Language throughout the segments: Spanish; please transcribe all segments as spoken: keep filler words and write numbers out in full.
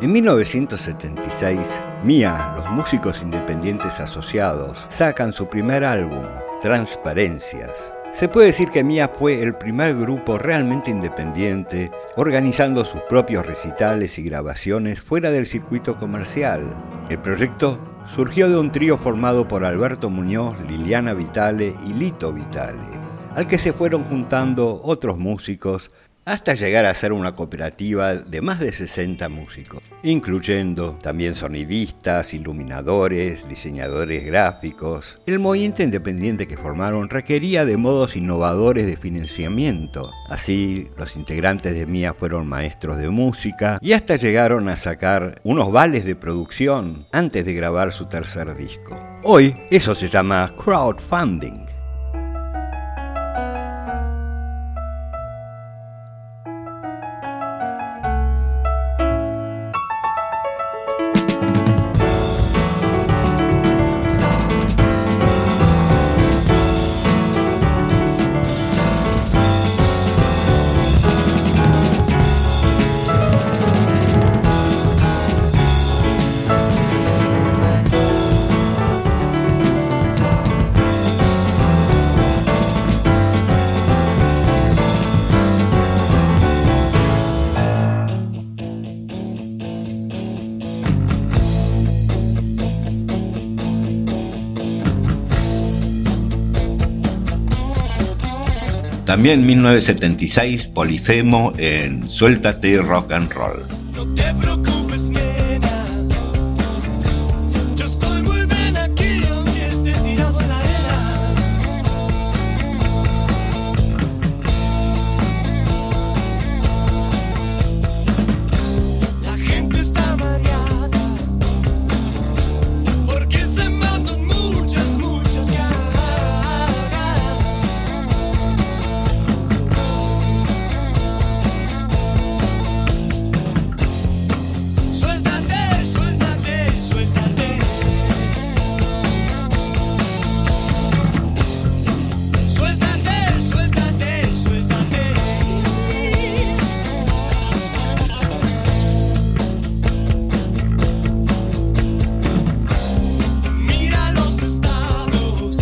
En mil novecientos setenta y seis, Mía, los músicos independientes asociados, sacan su primer álbum, Transparencias. Se puede decir que Mía fue el primer grupo realmente independiente, organizando sus propios recitales y grabaciones fuera del circuito comercial. El proyecto surgió de un trío formado por Alberto Muñoz, Liliana Vitale y Lito Vitale, al que se fueron juntando otros músicos hasta llegar a ser una cooperativa de más de sesenta músicos, incluyendo también sonidistas, iluminadores, diseñadores gráficos. El movimiento independiente que formaron requería de modos innovadores de financiamiento. Así, los integrantes de Mía fueron maestros de música y hasta llegaron a sacar unos vales de producción antes de grabar su tercer disco. Hoy, eso se llama crowdfunding. También en mil novecientos setenta y seis, Polifemo en Suéltate Rock and Roll. No te preocupes, nena. Yo estoy muy bien aquí, aunque esté tirado en la arena. La gente está mareada porque se mandan muchas, muchas ganas. Suéltate, suéltate, suéltate. Suéltate, suéltate, suéltate. Mira los estados.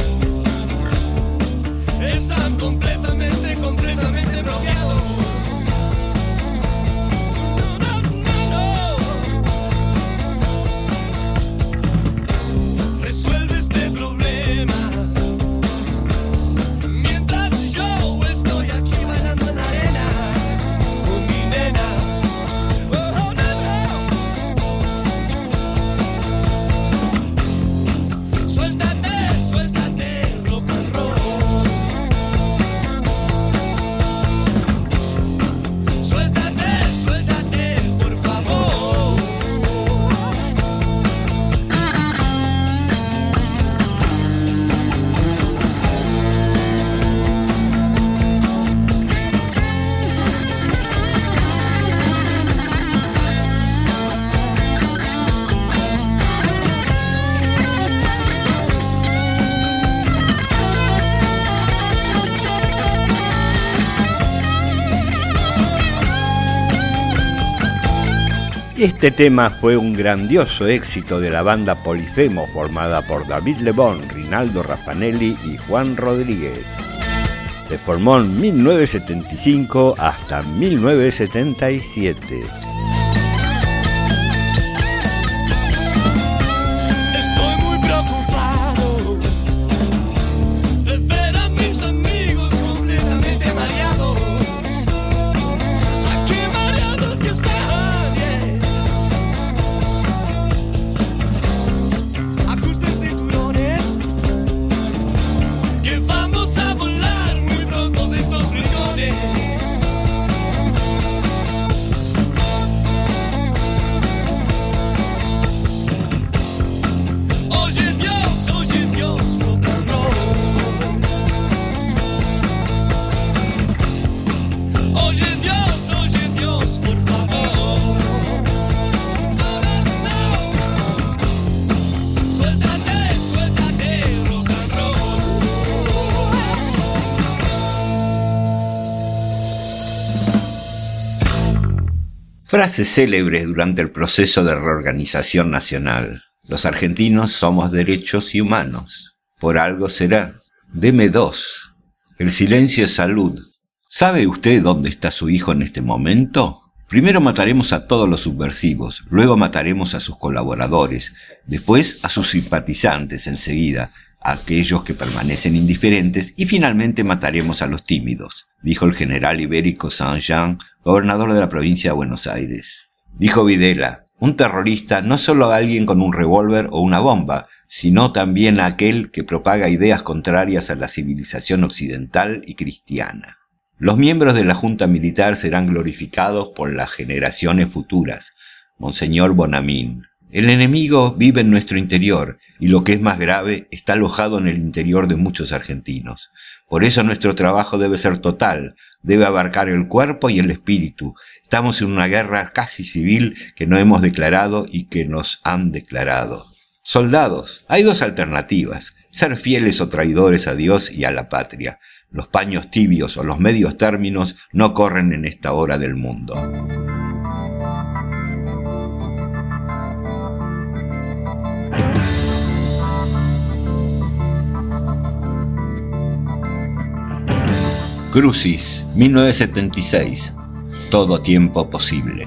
Están completamente, completamente bloqueados. No, no, no, no. Resuelve este problema mientras yo estoy aquí bailando en la arena con mi nena. Oh, no, no. Suéltate, suéltate, rock and roll. Suéltate, suéltate, por favor. Este tema fue un grandioso éxito de la banda Polifemo, formada por David Lebón, Rinaldo Raffanelli y Juan Rodríguez. Se formó en mil novecientos setenta y cinco hasta mil novecientos setenta y siete. Estoy muy preocupado de ver a mis amigos completamente mareados. Aquí mareados que están, yeah. Ajusten cinturones, que vamos a volar muy pronto de estos rincones. Frases célebres durante el proceso de reorganización nacional. Los argentinos somos derechos y humanos. Por algo será. Deme dos. El silencio es salud. ¿Sabe usted dónde está su hijo en este momento? Primero mataremos a todos los subversivos, luego mataremos a sus colaboradores, después a sus simpatizantes enseguida, a aquellos que permanecen indiferentes y finalmente mataremos a los tímidos, dijo el general ibérico Saint-Jean, gobernador de la provincia de Buenos Aires. Dijo Videla, un terrorista no solo alguien con un revólver o una bomba, sino también aquel que propaga ideas contrarias a la civilización occidental y cristiana. Los miembros de la Junta Militar serán glorificados por las generaciones futuras. Monseñor Bonamín. El enemigo vive en nuestro interior y lo que es más grave está alojado en el interior de muchos argentinos. Por eso nuestro trabajo debe ser total, debe abarcar el cuerpo y el espíritu. Estamos en una guerra casi civil que no hemos declarado y que nos han declarado. Soldados, hay dos alternativas, ser fieles o traidores a Dios y a la patria. Los paños tibios o los medios términos no corren en esta hora del mundo. Crucis, mil novecientos setenta y seis. Todo tiempo posible.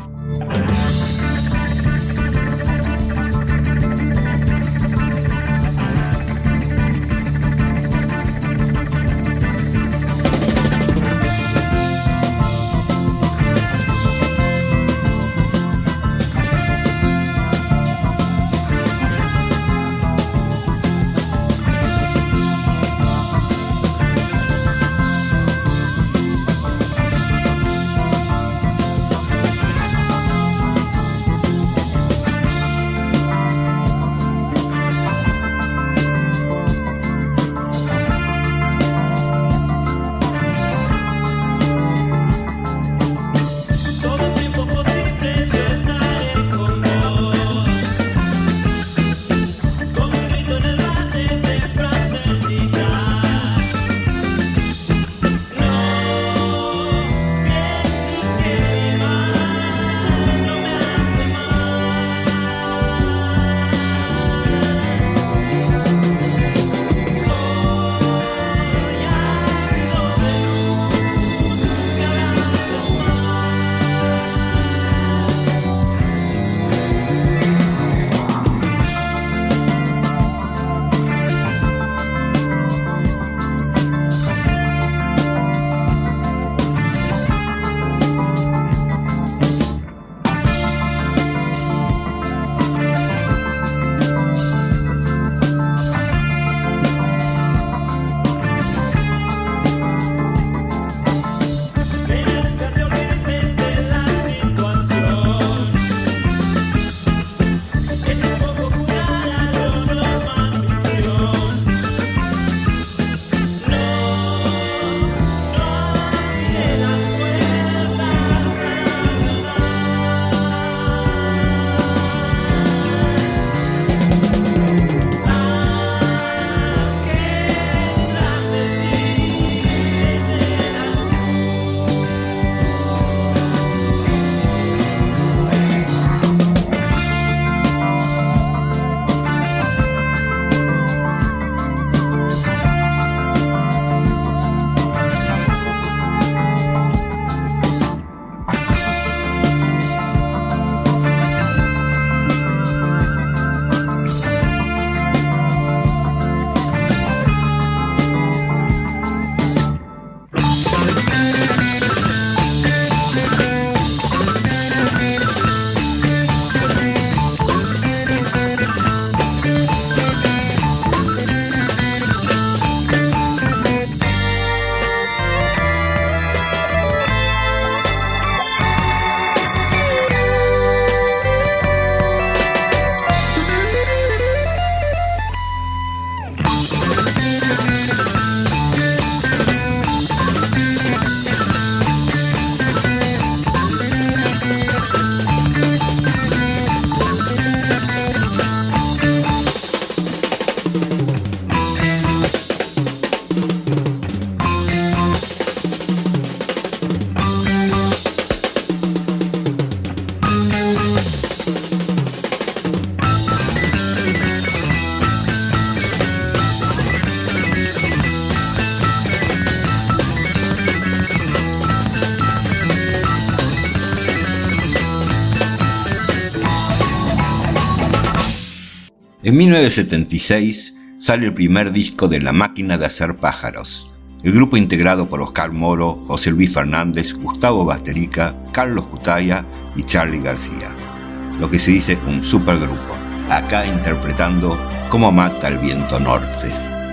En mil novecientos setenta y seis sale el primer disco de La Máquina de Hacer Pájaros, el grupo integrado por Oscar Moro, José Luis Fernández, Gustavo Basterica, Carlos Cutaya y Charly García. Lo que se dice un supergrupo, acá interpretando Cómo mata el viento norte.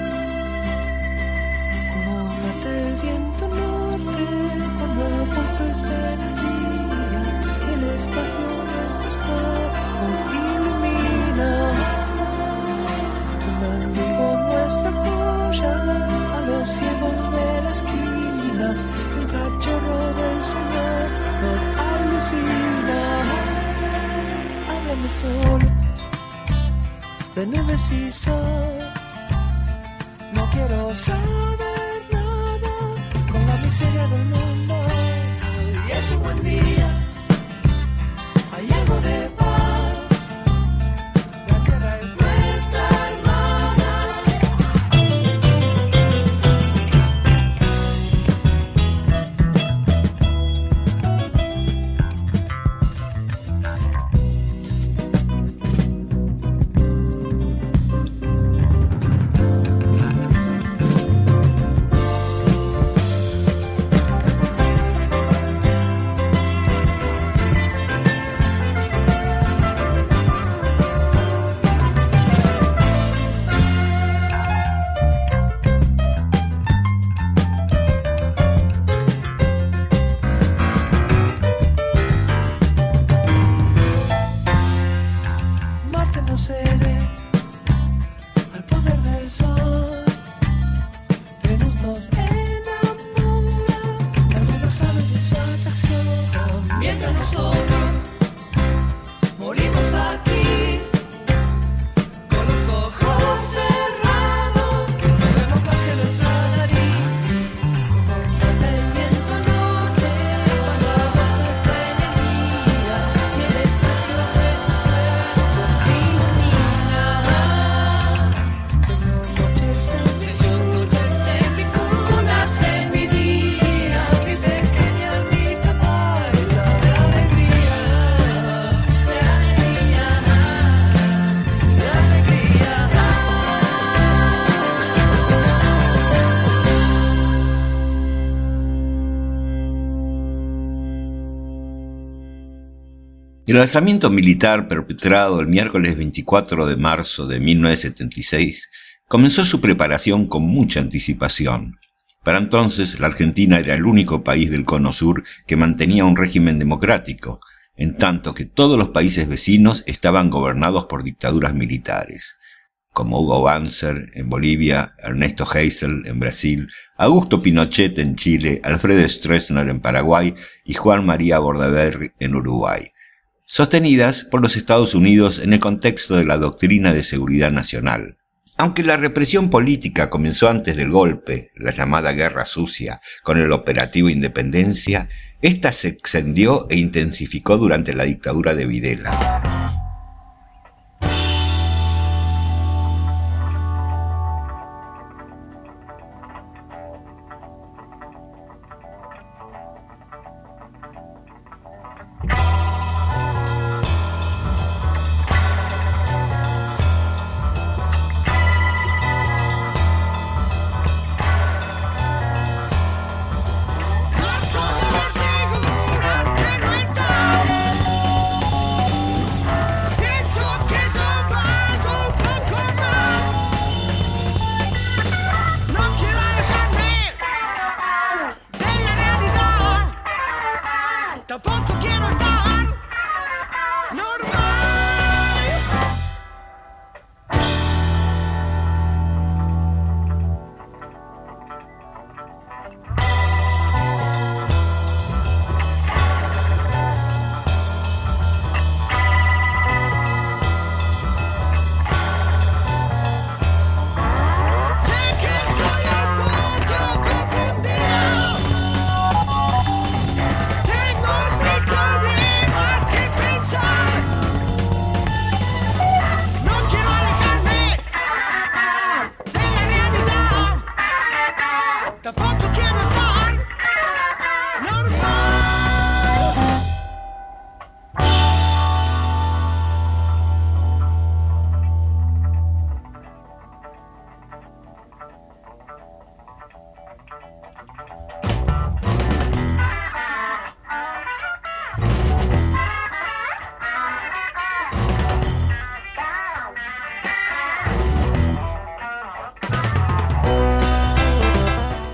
Solo de nubes y sol, no quiero saber nada con la miseria del mundo. Y es un buen día, hay algo de paz, la tierra es nuestra El alzamiento militar perpetrado el miércoles veinticuatro de marzo de mil novecientos setenta y seis comenzó su preparación con mucha anticipación. Para entonces, la Argentina era el único país del Cono Sur que mantenía un régimen democrático, en tanto que todos los países vecinos estaban gobernados por dictaduras militares, como Hugo Banzer en Bolivia, Ernesto Geisel en Brasil, Augusto Pinochet en Chile, Alfredo Stroessner en Paraguay y Juan María Bordaberry en Uruguay, sostenidas por los Estados Unidos en el contexto de la doctrina de seguridad nacional. Aunque la represión política comenzó antes del golpe, la llamada Guerra Sucia, con el operativo Independencia, esta se extendió e intensificó durante la dictadura de Videla.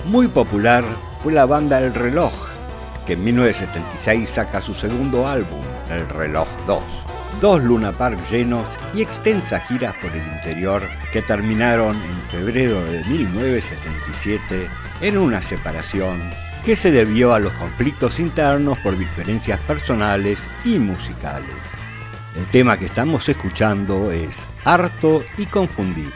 Muy popular fue la banda El Reloj, que en mil novecientos setenta y seis saca su segundo álbum, El Reloj dos. Dos Luna Park llenos y extensas giras por el interior que terminaron en febrero de mil novecientos setenta y siete en una separación que se debió a los conflictos internos por diferencias personales y musicales. El tema que estamos escuchando es Harto y Confundido.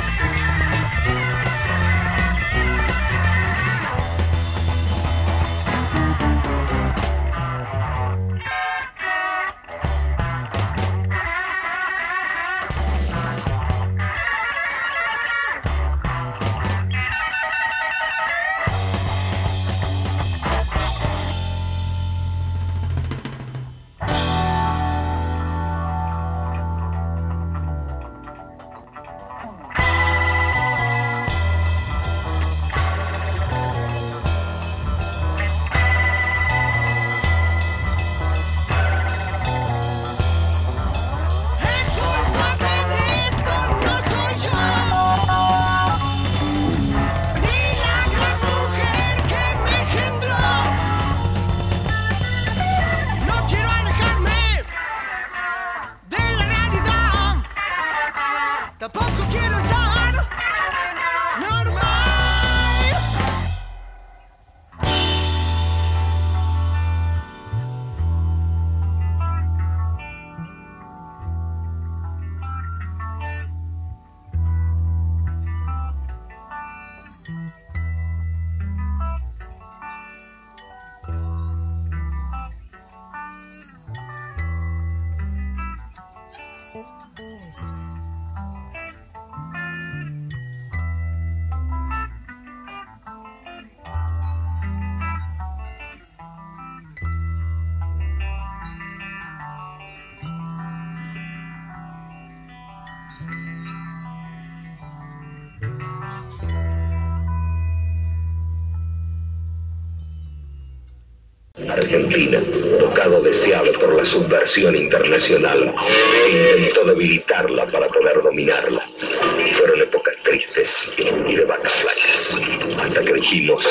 Argentina, tocado deseado por la subversión internacional, que intentó debilitarla para poder dominarla. Fueron épocas tristes y de vacas flacas, hasta que dijimos,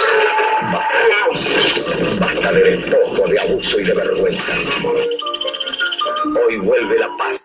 basta, basta de despojo, de abuso y de vergüenza. Hoy vuelve la paz.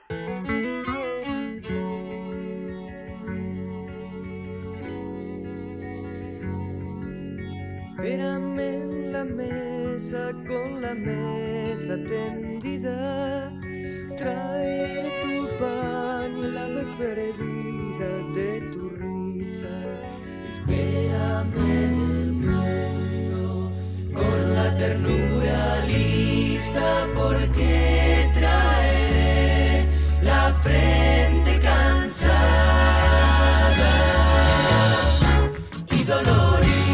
Espérame en la mesa con la mesa tendida, traeré tu pan y la ave perdida de tu risa. Espérame en el mundo con la ternura lista, porque traeré la frente cansada y dolorida.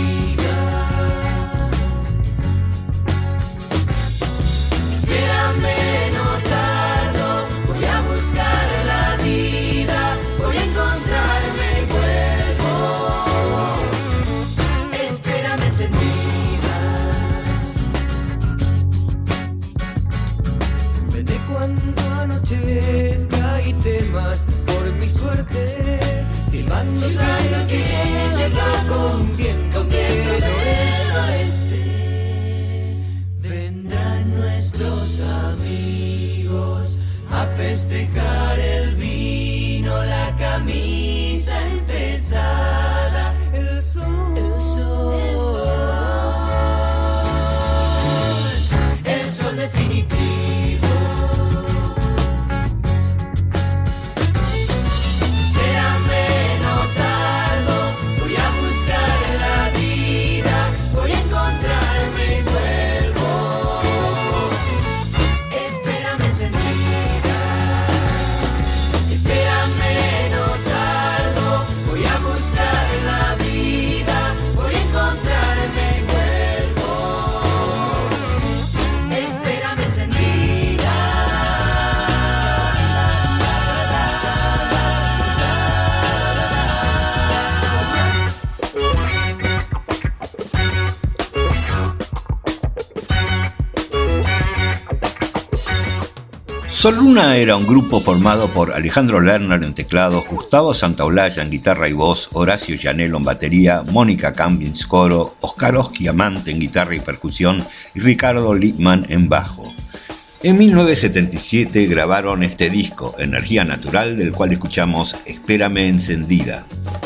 Y temas por mi suerte, silbando que llega con viento del oeste. Vendrán nuestros amigos a festejar el vino, la camisa empezada, el sol, el sol, el sol, el sol definitivo. Sol Luna era un grupo formado por Alejandro Lerner en teclados, Gustavo Santaolalla en guitarra y voz, Horacio Llanelo en batería, Mónica Campins coro, Oscar Osquiamante en guitarra y percusión y Ricardo Lippmann en bajo. En mil novecientos setenta y siete grabaron este disco, Energía Natural, del cual escuchamos Espérame Encendida.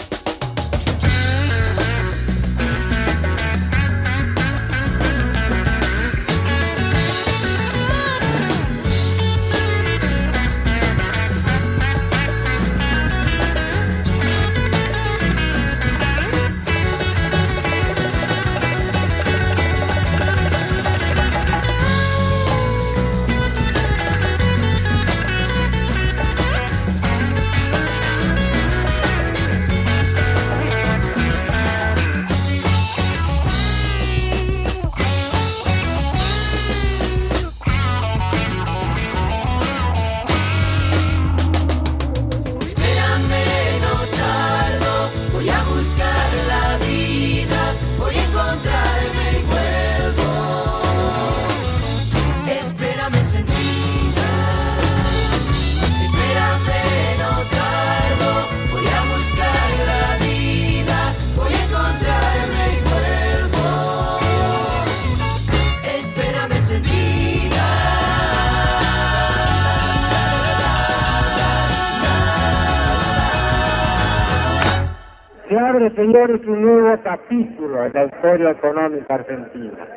Señores, un nuevo capítulo en la historia económica argentina.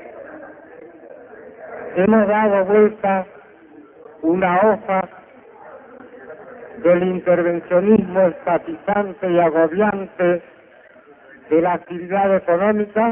Hemos dado vuelta una hoja del intervencionismo estatizante y agobiante de la actividad económica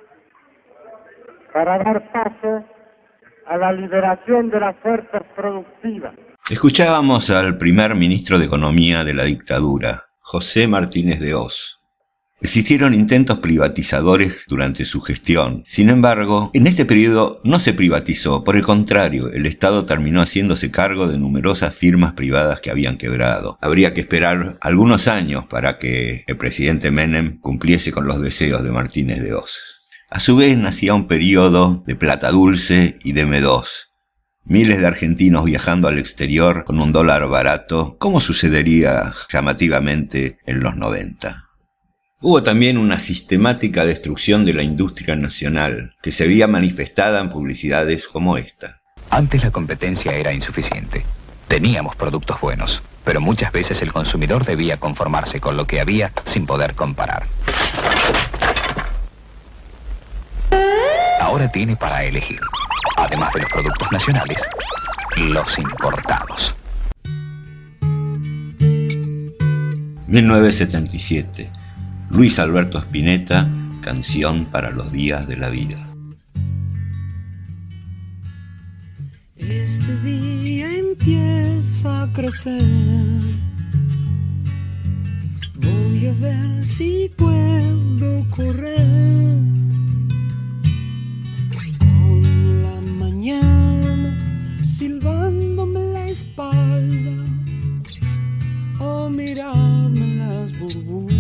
para dar paso a la liberación de las fuerzas productivas. Escuchábamos al primer ministro de Economía de la dictadura, José Martínez de Hoz. Existieron intentos privatizadores durante su gestión. Sin embargo, en este periodo no se privatizó. Por el contrario, el Estado terminó haciéndose cargo de numerosas firmas privadas que habían quebrado. Habría que esperar algunos años para que el presidente Menem cumpliese con los deseos de Martínez de Hoz. A su vez, nacía un periodo de plata dulce y de eme dos. Miles de argentinos viajando al exterior con un dólar barato, como sucedería llamativamente en los noventa. Hubo también una sistemática destrucción de la industria nacional, que se veía manifestada en publicidades como esta. Antes la competencia era insuficiente. Teníamos productos buenos, pero muchas veces el consumidor debía conformarse con lo que había sin poder comparar. Ahora tiene para elegir, además de los productos nacionales, los importados. mil novecientos setenta y siete. Luis Alberto Spinetta, Canción para los días de la vida. Este día empieza a crecer. Voy a ver si puedo correr con la mañana silbándome la espalda o mirarme las burbujas.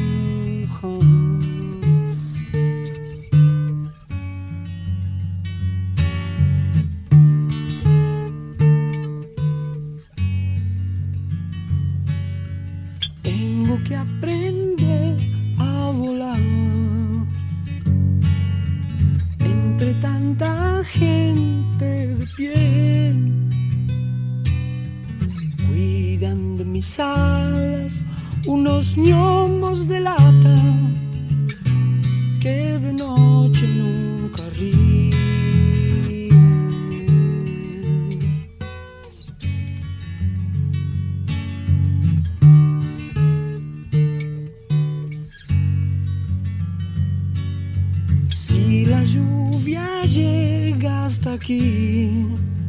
Tengo que aprender a volar entre tanta gente de pie, cuidan de mis alas unos gnomos de lata que de noche nunca ríen. Si la lluvia llega hasta aquí,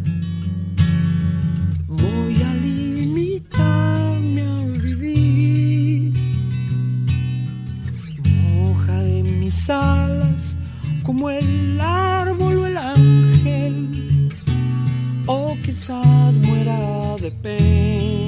voy a limitarme a vivir. Mojaré mis alas como el árbol o el ángel, o quizás muera de pena.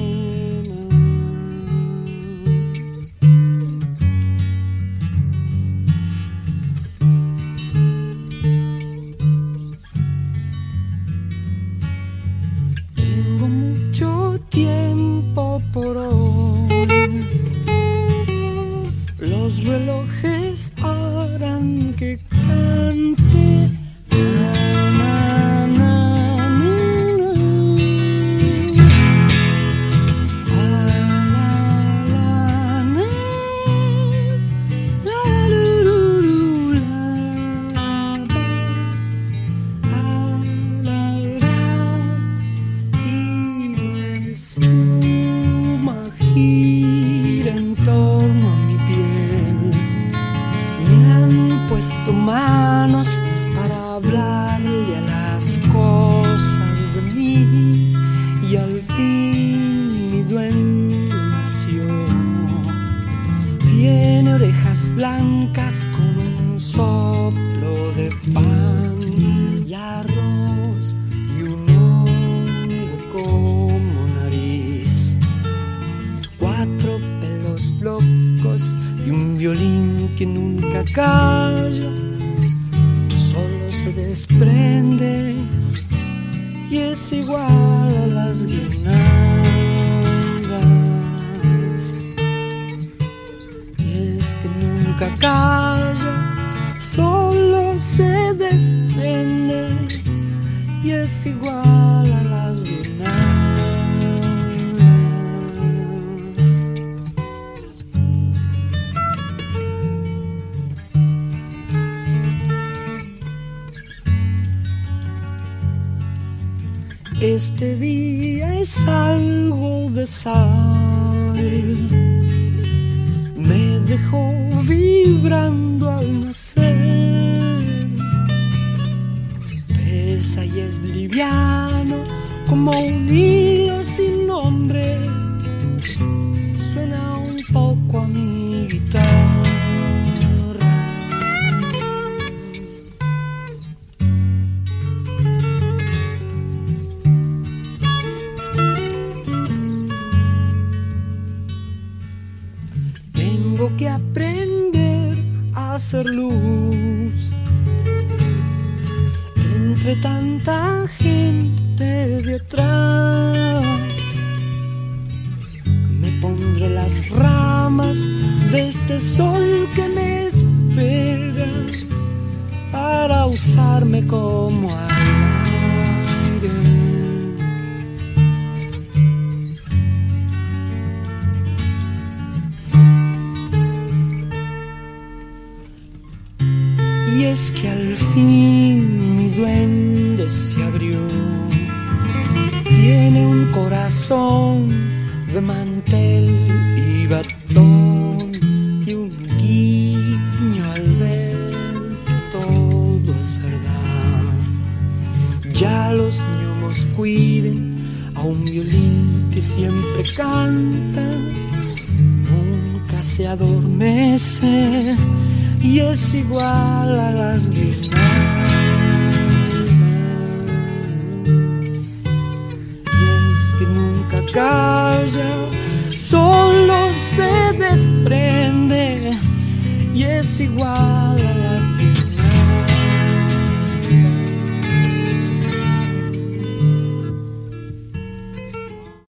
Tiene orejas blancas con un soplo de pan y arroz y un hongo como nariz. Cuatro pelos locos y un violín que nunca calla. Solo se desprende y es igual a las guirnaldas. Nunca calla, solo se desprende y es igual a las guirnaldas. Este día es algo de sal, me dejó vibrando al nacer. Pesa y es liviano como un hilo sin nombre. Suena un poco a mi guitarra. Tengo que aprender a hacer luz entre tanta gente detrás. Me pondré las ramas de este sol que me espera para usarme como aire. Y es que al fin mi duende se abrió. Tiene un corazón de mantel y batón y un guiño al ver que todo es verdad. Ya los gnomos cuiden a un violín que siempre canta, nunca se adormece y es igual a las guirnaldas. Y es que nunca calla, solo se desprende y es igual a